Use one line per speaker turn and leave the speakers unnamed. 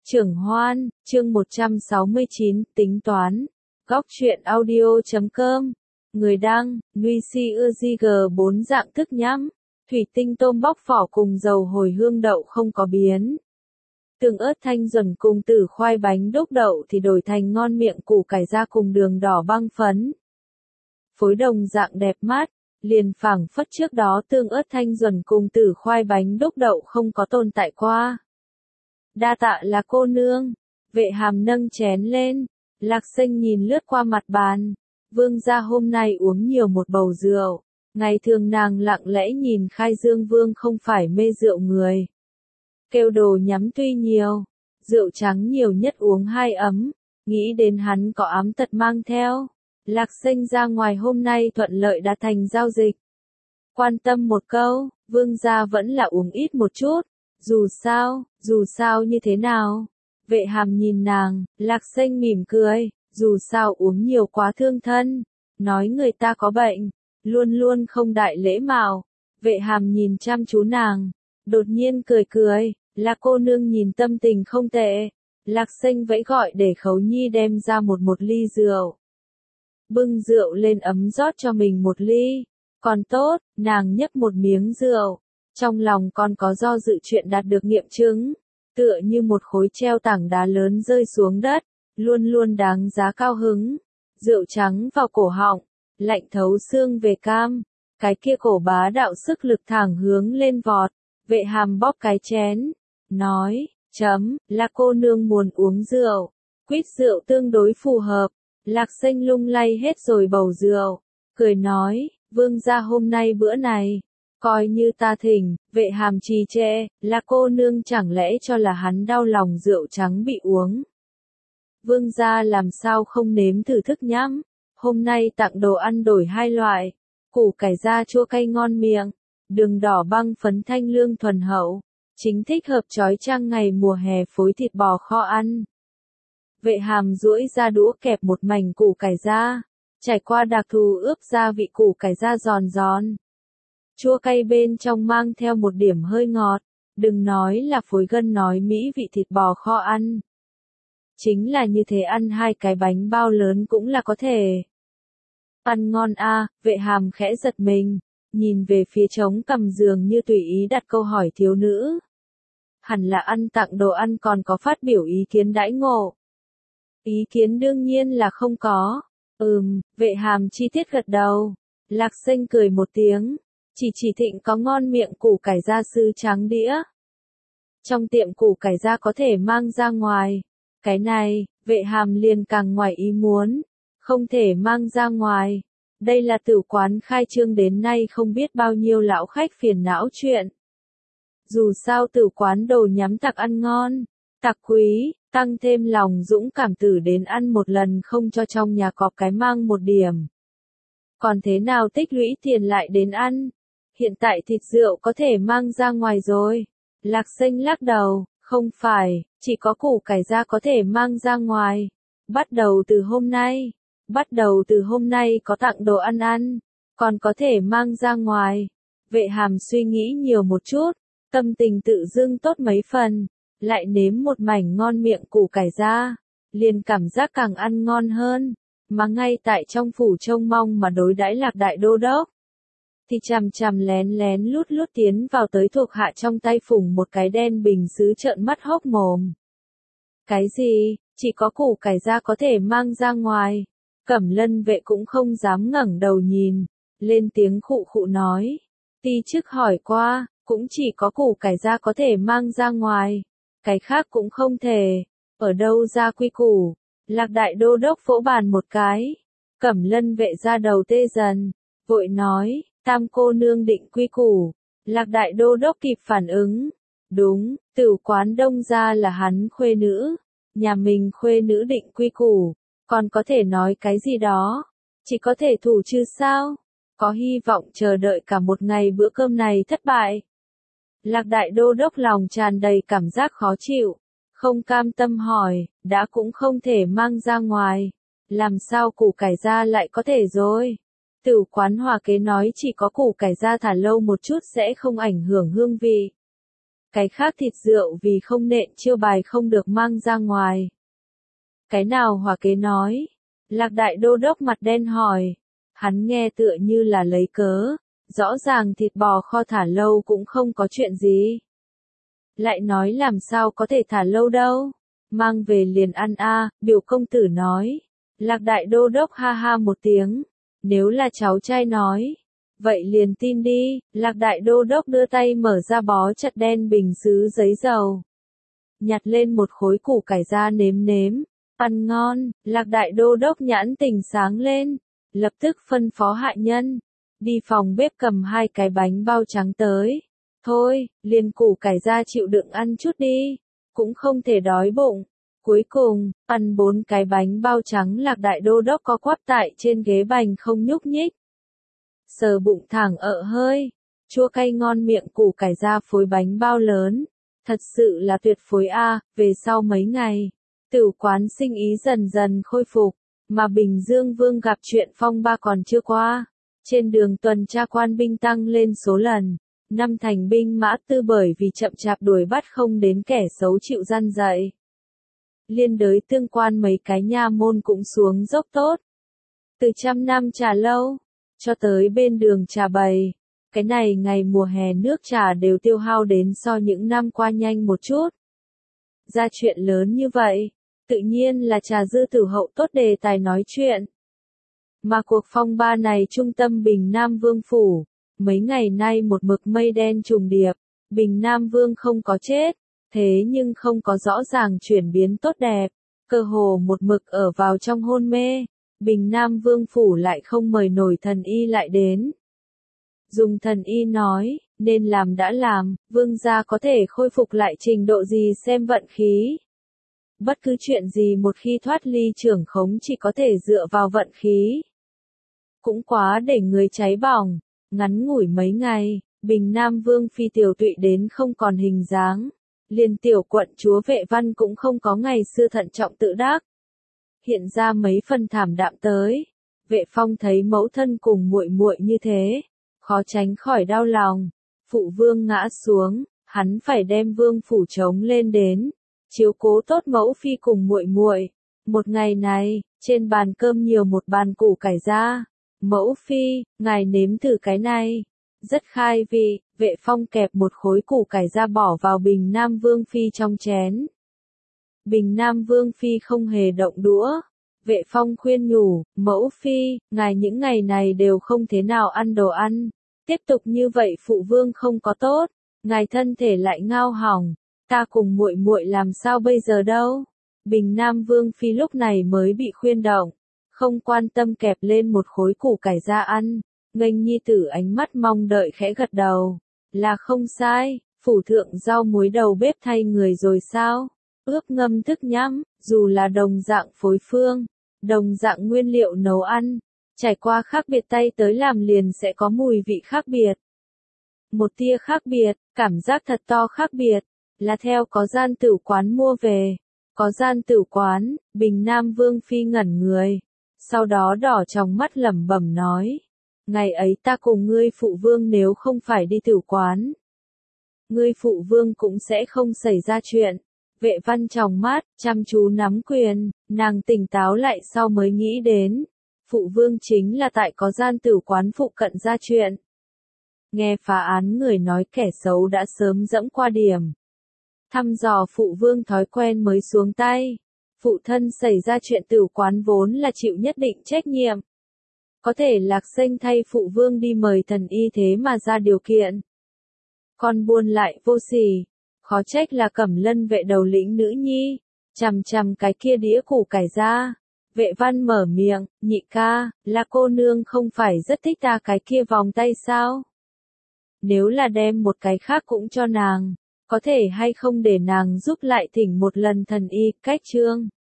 Trưởng Hoan, chương 169, tính toán. Góc truyện audio.com. Người đăng, Nuôi Si Ưa Di G4 dạng thức nhắm. Thủy tinh tôm bóc vỏ cùng dầu hồi hương đậu không có biến. Tương ớt thanh duẩn cùng tử khoai bánh đúc đậu thì đổi thành ngon miệng củ cải ra cùng đường đỏ băng phấn. Phối đồng dạng đẹp mắt, liền phảng phất trước đó tương ớt thanh duẩn cùng tử khoai bánh đúc đậu không có tồn tại qua. Đa tạ là cô nương. Vệ Hàm nâng chén lên, Lạc Xanh nhìn lướt qua mặt bàn. Vương gia hôm nay uống nhiều một bầu rượu. Ngày thường nàng lặng lẽ nhìn Khai Dương Vương không phải mê rượu người. Kêu đồ nhắm tuy nhiều, rượu trắng nhiều nhất uống 2 ấm, nghĩ đến hắn có ám tật mang theo. Lạc Xanh ra ngoài hôm nay thuận lợi đã thành giao dịch. Quan tâm một câu, Vương gia vẫn là uống ít một chút. Dù sao như thế nào? Vệ Hàm nhìn nàng, Lạc Xanh mỉm cười, dù sao uống nhiều quá thương thân, nói người ta có bệnh, luôn luôn không đại lễ mạo. Vệ Hàm nhìn chăm chú nàng, đột nhiên cười, là cô nương nhìn tâm tình không tệ. Lạc Xanh vẫy gọi để Khấu Nhi đem ra một ly rượu. Bưng rượu lên ấm rót cho mình một ly, còn tốt, nàng nhấp một miếng rượu. Trong lòng còn có do dự chuyện đạt được nghiệm chứng, tựa như một khối treo tảng đá lớn rơi xuống đất, luôn luôn đáng giá cao hứng. Rượu trắng vào cổ họng, lạnh thấu xương về cam, cái kia cổ bá đạo sức lực thẳng hướng lên vọt. Vệ Hàm bóp cái chén, nói, là cô nương muốn uống rượu, quýt rượu tương đối phù hợp. Lạc Xanh lung lay hết rồi bầu rượu, cười nói, Vương gia hôm nay bữa này, coi như ta thỉnh. Vệ Hàm trì trệ, là cô nương chẳng lẽ cho là hắn đau lòng rượu trắng bị uống. Vương gia làm sao không nếm thử thức nhắm, hôm nay tặng đồ ăn đổi 2 loại, củ cải da chua cay ngon miệng, đường đỏ băng phấn thanh lương thuần hậu, chính thích hợp chói chang ngày mùa hè phối thịt bò kho ăn. Vệ Hàm duỗi ra đũa kẹp một mảnh củ cải da, trải qua đặc thù ướp gia vị củ cải da giòn giòn. Chua cay bên trong mang theo một điểm hơi ngọt, đừng nói là phối gân nói mỹ vị thịt bò kho ăn. Chính là như thế ăn 2 cái bánh bao lớn cũng là có thể. Ăn ngon a. Vệ Hàm khẽ giật mình, nhìn về phía trống cằm giường như tùy ý đặt câu hỏi thiếu nữ. Hẳn là ăn tặng đồ ăn còn có phát biểu ý kiến đãi ngộ. Ý kiến đương nhiên là không có. Vệ Hàm chi tiết gật đầu. Lạc Xanh cười một tiếng. Chỉ thịnh có ngon miệng củ cải da sứ trắng đĩa. Trong tiệm củ cải da có thể mang ra ngoài. Cái này, Vệ Hàm liền càng ngoài ý muốn. Không thể mang ra ngoài. Đây là tử quán khai trương đến nay không biết bao nhiêu lão khách phiền não chuyện. Dù sao tử quán đồ nhắm tặc ăn ngon, tặc quý, tăng thêm lòng dũng cảm tử đến ăn một lần không cho trong nhà cọp cái mang một điểm. Còn thế nào tích lũy tiền lại đến ăn? Hiện tại thịt rượu có thể mang ra ngoài rồi. Lạc Xanh lắc đầu, không phải, chỉ có củ cải da có thể mang ra ngoài. Bắt đầu từ hôm nay có tặng đồ ăn, còn có thể mang ra ngoài. Vệ Hàm suy nghĩ nhiều một chút, tâm tình tự dưng tốt mấy phần, lại nếm một mảnh ngon miệng củ cải da, liền cảm giác càng ăn ngon hơn, mà ngay tại trong phủ trông mong mà đối đãi Lạc đại đô đốc. Thì chằm lén lút tiến vào tới thuộc hạ trong tay phủng một cái đen bình sứ trợn mắt hốc mồm. Cái gì, chỉ có củ cải da có thể mang ra ngoài? Cẩm Lân vệ cũng không dám ngẩng đầu nhìn, lên tiếng khụ nói. Ti chức hỏi qua, cũng chỉ có củ cải da có thể mang ra ngoài, cái khác cũng không thể. Ở đâu ra quy củ? Lạc đại đô đốc vỗ bàn một cái. Cẩm Lân vệ ra đầu tê dần, vội nói, Tam cô nương định quy củ. Lạc đại đô đốc kịp phản ứng. Đúng, tử quán Đông gia là hắn khuê nữ, nhà mình khuê nữ định quy củ, còn có thể nói cái gì đó, chỉ có thể thủ chứ sao? Có hy vọng chờ đợi cả một ngày bữa cơm này thất bại. Lạc đại đô đốc lòng tràn đầy cảm giác khó chịu, không cam tâm hỏi, đã cũng không thể mang ra ngoài, làm sao củ cải da lại có thể rồi? Tử quán Hòa kế nói chỉ có củ cải da thả lâu một chút sẽ không ảnh hưởng hương vị. Cái khác thịt rượu vì không nện chiêu bài không được mang ra ngoài. Cái nào hòa kế nói? Lạc đại đô đốc mặt đen hỏi. Hắn nghe tựa như là lấy cớ. Rõ ràng thịt bò kho thả lâu cũng không có chuyện gì. Lại nói làm sao có thể thả lâu đâu. Mang về liền ăn a, biểu công tử nói. Lạc đại đô đốc ha ha một tiếng. Nếu là cháu trai nói. Vậy liền tin đi. Lạc đại đô đốc đưa tay mở ra bó chặt đen bình sứ giấy dầu. Nhặt lên một khối củ cải ra nếm nếm. Ăn ngon. Lạc đại đô đốc nhãn tình sáng lên. Lập tức phân phó hạ nhân. Đi phòng bếp cầm 2 cái bánh bao trắng tới. Thôi, liền củ cải ra chịu đựng ăn chút đi. Cũng không thể đói bụng. Cuối cùng, ăn 4 cái bánh bao trắng lạc đại đô đốc có quắp tại trên ghế bành không nhúc nhích. Sờ bụng thẳng ợ hơi. Chua cay ngon miệng củ cải ra phối bánh bao lớn. Thật sự là tuyệt phối a. Về sau mấy ngày, tửu quán sinh ý dần dần khôi phục. Mà Bình Dương Vương gặp chuyện phong ba còn chưa qua. Trên đường tuần tra quan binh tăng lên số lần. Năm thành binh mã tư bởi vì chậm chạp đuổi bắt không đến kẻ xấu chịu gian dạy. Liên đới tương quan mấy cái nha môn cũng xuống dốc tốt. Từ 100 năm trà lâu, cho tới bên đường trà bày. Cái này ngày mùa hè nước trà đều tiêu hao đến so những năm qua nhanh một chút. Ra chuyện lớn như vậy, tự nhiên là trà dư tử hậu tốt đề tài nói chuyện. Mà cuộc phong ba này trung tâm Bình Nam Vương phủ, mấy ngày nay một mực mây đen trùng điệp, Bình Nam Vương không có chết, thế nhưng không có rõ ràng chuyển biến tốt đẹp, cơ hồ một mực ở vào trong hôn mê, Bình Nam Vương phủ lại không mời nổi thần y lại đến. Dùng thần y nói, nên làm đã làm, vương gia có thể khôi phục lại trình độ gì xem vận khí. Bất cứ chuyện gì một khi thoát ly trưởng khống chỉ có thể dựa vào vận khí. Cũng quá để người cháy bỏng, ngắn ngủi mấy ngày, Bình Nam Vương phi tiểu tụy đến không còn hình dáng. Liền tiểu quận chúa Vệ Văn cũng không có ngày xưa thận trọng tự đắc. Hiện ra mấy phần thảm đạm tới. Vệ Phong thấy mẫu thân cùng muội muội như thế, khó tránh khỏi đau lòng. Phụ vương ngã xuống, hắn phải đem vương phủ trống lên đến, chiếu cố tốt mẫu phi cùng muội muội. Một ngày này, trên bàn cơm nhiều một bàn củ cải ra. Mẫu phi, ngài nếm thử cái này. Rất khai vị, Vệ Phong kẹp một khối củ cải ra bỏ vào Bình Nam Vương phi trong chén. Bình Nam Vương phi không hề động đũa. Vệ Phong khuyên nhủ, mẫu phi, ngài những ngày này đều không thế nào ăn đồ ăn. Tiếp tục như vậy phụ vương không có tốt, ngài thân thể lại ngao hỏng, ta cùng muội muội làm sao bây giờ đâu. Bình Nam Vương phi lúc này mới bị khuyên động, không quan tâm kẹp lên một khối củ cải ra ăn, nghênh nhi tử ánh mắt mong đợi khẽ gật đầu, là không sai, phủ thượng rau muối đầu bếp thay người rồi sao, ướp ngâm thức nhắm, dù là đồng dạng phối phương, đồng dạng nguyên liệu nấu ăn, trải qua khác biệt tay tới làm liền sẽ có mùi vị khác biệt. Một tia khác biệt, cảm giác thật to khác biệt, là theo có gian tử quán mua về. Có gian tử quán, Bình Nam Vương phi ngẩn người, sau đó đỏ trong mắt lẩm bẩm nói. Ngày ấy ta cùng ngươi phụ vương nếu không phải đi tử quán. Ngươi phụ vương cũng sẽ không xảy ra chuyện. Vệ Văn trong mắt, chăm chú nắm quyền, nàng tỉnh táo lại sau mới nghĩ đến. Phụ vương chính là tại có gian tử quán phụ cận ra chuyện. Nghe phá án người nói kẻ xấu đã sớm dẫm qua điểm. Thăm dò phụ vương thói quen mới xuống tay. Phụ thân xảy ra chuyện tử quán vốn là chịu nhất định trách nhiệm. Có thể lạc xanh thay phụ vương đi mời thần y thế mà ra điều kiện. Con buôn lại vô sỉ. Khó trách là Cẩm Lân vệ đầu lĩnh nữ nhi. Chằm chằm cái kia đĩa củ cải ra. Vệ Văn mở miệng, nhị ca, là cô nương không phải rất thích ta cái kia vòng tay sao? Nếu là đem một cái khác cũng cho nàng, có thể hay không để nàng giúp lại thỉnh một lần thần y, cách trương.